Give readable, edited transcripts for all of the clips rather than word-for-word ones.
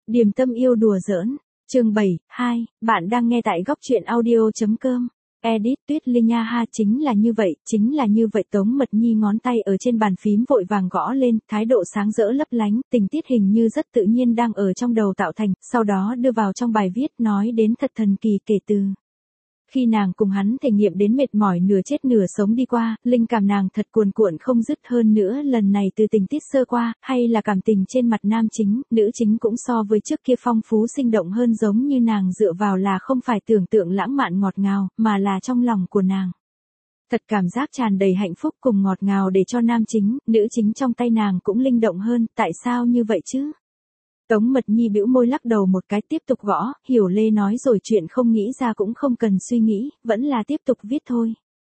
Điềm tâm yêu đùa giỡn. Chương 7, 2, bạn đang nghe tại góc truyện audio.com. Edit Tuyết Linh nha ha, chính là như vậy Tống Mật Nhi ngón tay ở trên bàn phím vội vàng gõ lên, thái độ sáng rỡ lấp lánh, tình tiết hình như rất tự nhiên đang ở trong đầu tạo thành, sau đó đưa vào trong bài viết nói đến thật thần kỳ kể từ. Khi nàng cùng hắn thể nghiệm đến mệt mỏi nửa chết nửa sống đi qua, linh cảm nàng thật cuồn cuộn không dứt, hơn nữa lần này từ tình tiết sơ qua, hay là cảm tình trên mặt nam chính, nữ chính cũng so với trước kia phong phú sinh động hơn, giống như nàng dựa vào là không phải tưởng tượng lãng mạn ngọt ngào, mà là trong lòng của nàng. Thật cảm giác tràn đầy hạnh phúc cùng ngọt ngào để cho nam chính, nữ chính trong tay nàng cũng linh động hơn, tại sao như vậy chứ? Tống Mật Nhi bĩu môi lắc đầu một cái tiếp tục gõ, Hiểu Lê nói rồi chuyện không nghĩ ra cũng không cần suy nghĩ, vẫn là tiếp tục viết thôi.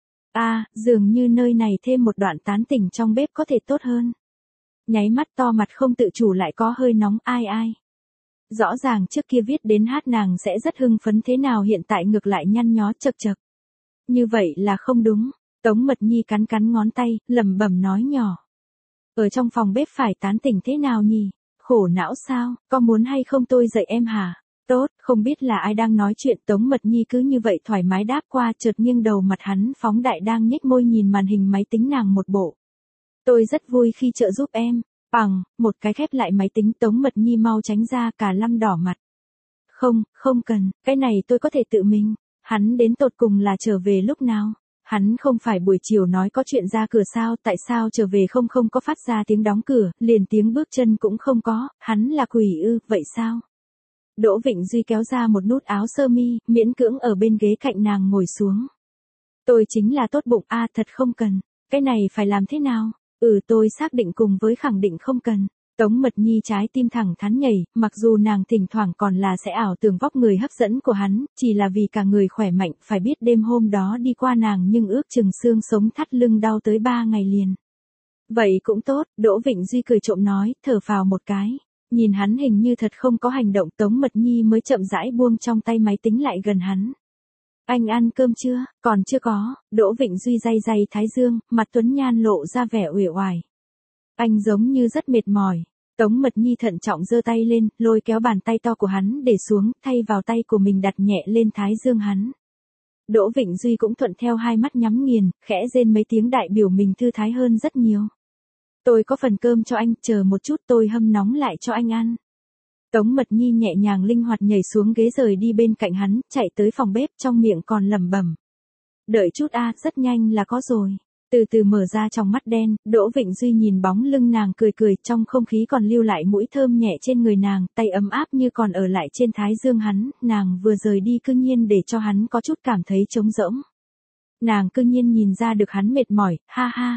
Dường như nơi này thêm một đoạn tán tỉnh trong bếp có thể tốt hơn. Nháy mắt to mặt không tự chủ lại có hơi nóng, ai. Rõ ràng trước kia viết đến hát nàng sẽ rất hưng phấn, thế nào hiện tại ngược lại nhăn nhó chật chật. Như vậy là không đúng. Tống Mật Nhi cắn ngón tay, lẩm bẩm nói nhỏ. Ở trong phòng bếp phải tán tỉnh thế nào nhỉ? Khổ não sao, có muốn hay không tôi dạy em hả? Tốt, không biết là ai đang nói chuyện, Tống Mật Nhi cứ như vậy thoải mái đáp qua, chợt nghiêng đầu mặt hắn phóng đại đang nhếch môi nhìn màn hình máy tính nàng một bộ. Tôi rất vui khi trợ giúp em. Bằng, một cái khép lại máy tính, Tống Mật Nhi mau tránh ra, cả lăm đỏ mặt. Không cần, cái này tôi có thể tự mình. Hắn đến tột cùng là trở về lúc nào? Hắn không phải buổi chiều nói có chuyện ra cửa sao, tại sao trở về không có phát ra tiếng đóng cửa, liền tiếng bước chân cũng không có, hắn là quỷ ư, vậy sao? Đỗ Vịnh Duy kéo ra một nút áo sơ mi, miễn cưỡng ở bên ghế cạnh nàng ngồi xuống. Tôi chính là tốt bụng, thật không cần, cái này phải làm thế nào? Tôi xác định cùng với khẳng định không cần. Tống Mật Nhi trái tim thẳng thắn nhảy, mặc dù nàng thỉnh thoảng còn là sẽ ảo tưởng vóc người hấp dẫn của hắn, chỉ là vì cả người khỏe mạnh, phải biết đêm hôm đó đi qua nàng nhưng ước chừng xương sống thắt lưng đau tới 3 ngày liền. Vậy cũng tốt, Đỗ Vịnh Duy cười trộm nói, thở phào một cái. Nhìn hắn hình như thật không có hành động, Tống Mật Nhi mới chậm rãi buông trong tay máy tính lại gần hắn. Anh ăn cơm chưa? Còn chưa có. Đỗ Vịnh Duy day thái dương, mặt tuấn nhan lộ ra vẻ uể oải. Anh giống như rất mệt mỏi. Tống Mật Nhi thận trọng giơ tay lên, lôi kéo bàn tay to của hắn để xuống, thay vào tay của mình đặt nhẹ lên thái dương hắn. Đỗ Vịnh Duy cũng thuận theo, hai mắt nhắm nghiền, khẽ rên mấy tiếng đại biểu mình thư thái hơn rất nhiều. Tôi có phần cơm cho anh, chờ một chút tôi hâm nóng lại cho anh ăn. Tống Mật Nhi nhẹ nhàng linh hoạt nhảy xuống ghế rời đi bên cạnh hắn, chạy tới phòng bếp, trong miệng còn lẩm bẩm. Đợi chút rất nhanh là có rồi. Từ từ mở ra trong mắt đen, Đỗ Vịnh Duy nhìn bóng lưng nàng cười, trong không khí còn lưu lại mũi thơm nhẹ trên người nàng, tay ấm áp như còn ở lại trên thái dương hắn, nàng vừa rời đi cư nhiên để cho hắn có chút cảm thấy trống rỗng. Nàng cư nhiên nhìn ra được hắn mệt mỏi, ha ha.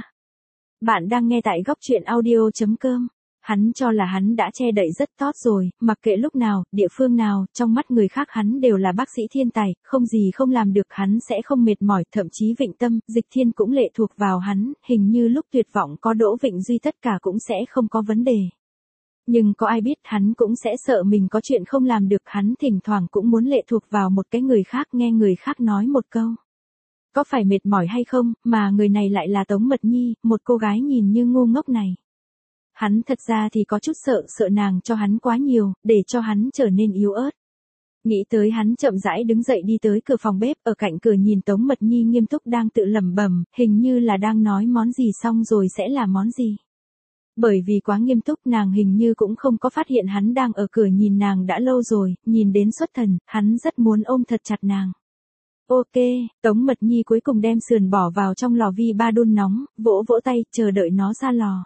Bạn đang nghe tại góc truyện audio.com. Hắn cho là hắn đã che đậy rất tốt rồi, mặc kệ lúc nào, địa phương nào, trong mắt người khác hắn đều là bác sĩ thiên tài, không gì không làm được, hắn sẽ không mệt mỏi, thậm chí Vịnh Tâm, Dịch Thiên cũng lệ thuộc vào hắn, hình như lúc tuyệt vọng có Đỗ Vịnh Duy tất cả cũng sẽ không có vấn đề. Nhưng có ai biết hắn cũng sẽ sợ mình có chuyện không làm được, hắn thỉnh thoảng cũng muốn lệ thuộc vào một cái người khác, nghe người khác nói một câu. Có phải mệt mỏi hay không, mà người này lại là Tống Mật Nhi, một cô gái nhìn như ngu ngốc này. Hắn thật ra thì có chút sợ nàng cho hắn quá nhiều, để cho hắn trở nên yếu ớt. Nghĩ tới hắn chậm rãi đứng dậy đi tới cửa phòng bếp, ở cạnh cửa nhìn Tống Mật Nhi nghiêm túc đang tự lẩm bẩm, hình như là đang nói món gì xong rồi sẽ là món gì. Bởi vì quá nghiêm túc nàng hình như cũng không có phát hiện hắn đang ở cửa nhìn nàng đã lâu rồi, nhìn đến xuất thần, hắn rất muốn ôm thật chặt nàng. Ok, Tống Mật Nhi cuối cùng đem sườn bỏ vào trong lò vi ba đun nóng, vỗ tay, chờ đợi nó ra lò.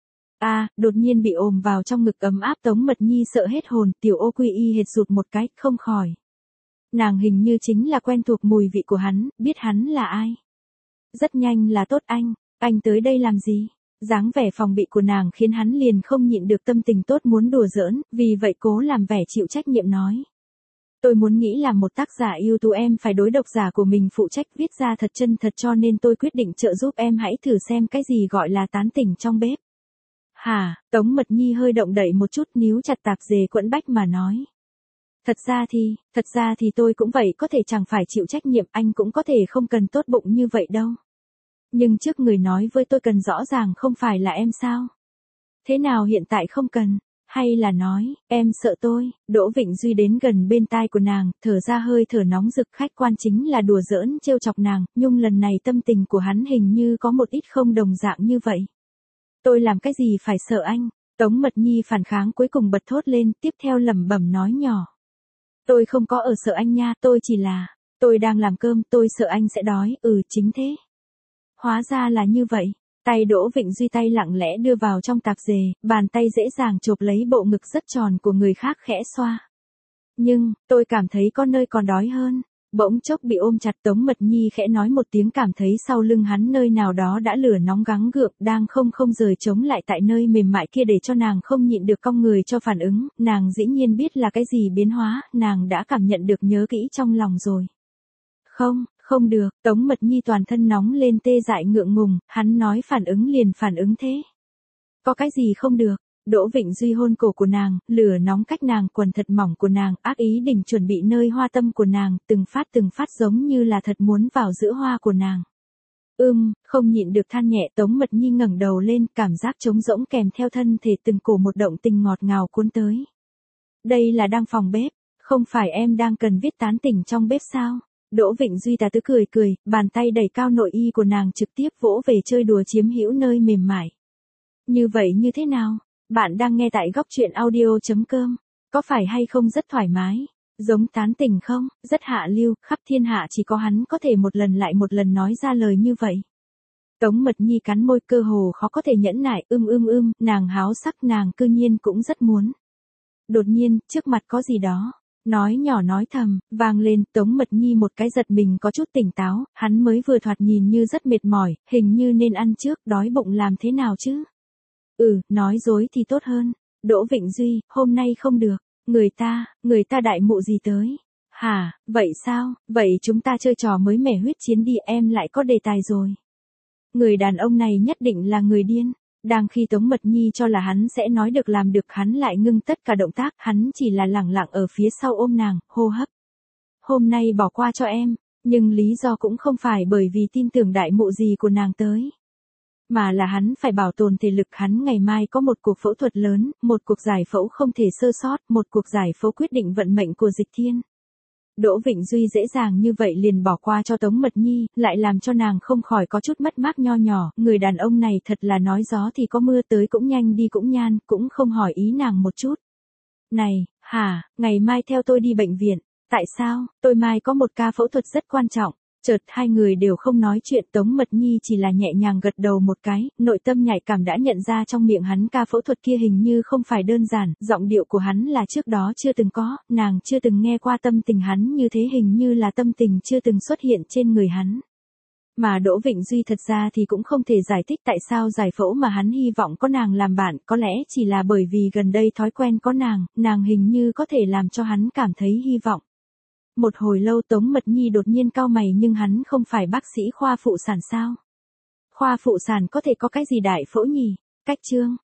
Đột nhiên bị ôm vào trong ngực ấm áp, Tống Mật Nhi sợ hết hồn, tiểu ô quy y hệt rụt một cái, không khỏi. Nàng hình như chính là quen thuộc mùi vị của hắn, biết hắn là ai. Rất nhanh là tốt anh tới đây làm gì? Dáng vẻ phòng bị của nàng khiến hắn liền không nhịn được tâm tình tốt muốn đùa giỡn, vì vậy cố làm vẻ chịu trách nhiệm nói. Tôi muốn nghĩ là một tác giả ưu tú, em phải đối độc giả của mình phụ trách, viết ra thật chân thật, cho nên tôi quyết định trợ giúp em, hãy thử xem cái gì gọi là tán tỉnh trong bếp. Hả? Tống Mật Nhi hơi động đậy một chút, níu chặt tạp dề quẫn bách mà nói. Thật ra thì tôi cũng vậy, có thể chẳng phải chịu trách nhiệm, anh cũng có thể không cần tốt bụng như vậy đâu. Nhưng trước người nói với tôi cần rõ ràng không phải là em sao? Thế nào hiện tại không cần? Hay là nói, em sợ tôi, Đỗ Vịnh Duy đến gần bên tai của nàng, thở ra hơi thở nóng rực, khách quan chính là đùa giỡn trêu chọc nàng, nhưng lần này tâm tình của hắn hình như có một ít không đồng dạng như vậy. Tôi làm cái gì phải sợ anh? Tống Mật Nhi phản kháng cuối cùng bật thốt lên, tiếp theo lẩm bẩm nói nhỏ. Tôi không có ở sợ anh nha, tôi chỉ là, tôi đang làm cơm, tôi sợ anh sẽ đói, chính thế. Hóa ra là như vậy. Tay Đỗ Vịnh Duy tay lặng lẽ đưa vào trong tạp dề, bàn tay dễ dàng chộp lấy bộ ngực rất tròn của người khác khẽ xoa. Nhưng, tôi cảm thấy có nơi còn đói hơn. Bỗng chốc bị ôm chặt, Tống Mật Nhi khẽ nói một tiếng, cảm thấy sau lưng hắn nơi nào đó đã lửa nóng gắng gượng, đang không rời chống lại tại nơi mềm mại kia, để cho nàng không nhịn được cong người cho phản ứng. Nàng dĩ nhiên biết là cái gì biến hóa, nàng đã cảm nhận được, nhớ kỹ trong lòng rồi. Không được, Tống Mật Nhi toàn thân nóng lên tê dại ngượng ngùng, hắn nói phản ứng liền phản ứng thế. Có cái gì không được? Đỗ Vịnh Duy hôn cổ của nàng, lửa nóng cách nàng quần thật mỏng của nàng, ác ý định chuẩn bị nơi hoa tâm của nàng, từng phát giống như là thật muốn vào giữa hoa của nàng. Không nhịn được than nhẹ, Tống Mật Nhi ngẩng đầu lên, cảm giác trống rỗng kèm theo thân thể từng cổ một động tình ngọt ngào cuốn tới. Đây là đang phòng bếp, không phải em đang cần viết tán tỉnh trong bếp sao? Đỗ Vịnh Duy tà tứ cười, bàn tay đẩy cao nội y của nàng trực tiếp vỗ về, chơi đùa chiếm hữu nơi mềm mại. Như vậy như thế nào? Bạn đang nghe tại góc truyện audio.com. Có phải hay không rất thoải mái? Giống tán tỉnh không? Rất hạ lưu, khắp thiên hạ chỉ có hắn có thể một lần lại một lần nói ra lời như vậy. Tống Mật Nhi cắn môi, cơ hồ khó có thể nhẫn nại, nàng háo sắc, nàng cư nhiên cũng rất muốn. Đột nhiên, trước mặt có gì đó. Nói nhỏ nói thầm, vang lên, Tống Mật Nhi một cái giật mình, có chút tỉnh táo, hắn mới vừa thoạt nhìn như rất mệt mỏi, hình như nên ăn trước, đói bụng làm thế nào chứ? Nói dối thì tốt hơn. Đỗ Vịnh Duy, hôm nay không được, người ta đại mụ gì tới? Hả, vậy sao, vậy chúng ta chơi trò mới mẻ huyết chiến đi, em lại có đề tài rồi. Người đàn ông này nhất định là người điên. Đang khi Tống Mật Nhi cho là hắn sẽ nói được làm được, hắn lại ngưng tất cả động tác, hắn chỉ là lẳng lặng ở phía sau ôm nàng, hô hấp. Hôm nay bỏ qua cho em, nhưng lý do cũng không phải bởi vì tin tưởng đại mụ gì của nàng tới. Mà là hắn phải bảo tồn thể lực, hắn ngày mai có một cuộc phẫu thuật lớn, một cuộc giải phẫu không thể sơ sót, một cuộc giải phẫu quyết định vận mệnh của Dịch Thiên. Đỗ Vịnh Duy dễ dàng như vậy liền bỏ qua cho Tống Mật Nhi, lại làm cho nàng không khỏi có chút mất mát nho nhỏ, người đàn ông này thật là nói gió thì có mưa, tới cũng nhanh đi cũng nhan, cũng không hỏi ý nàng một chút. Này, ngày mai theo tôi đi bệnh viện. Tại sao? Tôi mai có một ca phẫu thuật rất quan trọng. Chợt hai người đều không nói chuyện, Tống Mật Nhi chỉ là nhẹ nhàng gật đầu một cái, nội tâm nhạy cảm đã nhận ra trong miệng hắn ca phẫu thuật kia hình như không phải đơn giản, giọng điệu của hắn là trước đó chưa từng có, nàng chưa từng nghe qua, tâm tình hắn như thế hình như là tâm tình chưa từng xuất hiện trên người hắn. Mà Đỗ Vịnh Duy thật ra thì cũng không thể giải thích tại sao giải phẫu mà hắn hy vọng có nàng làm bạn, có lẽ chỉ là bởi vì gần đây thói quen có nàng hình như có thể làm cho hắn cảm thấy hy vọng. Một hồi lâu Tống Mật Nhi đột nhiên cau mày, nhưng hắn không phải bác sĩ khoa phụ sản sao? Khoa phụ sản có thể có cái gì đại phẫu nhỉ? Cách chương.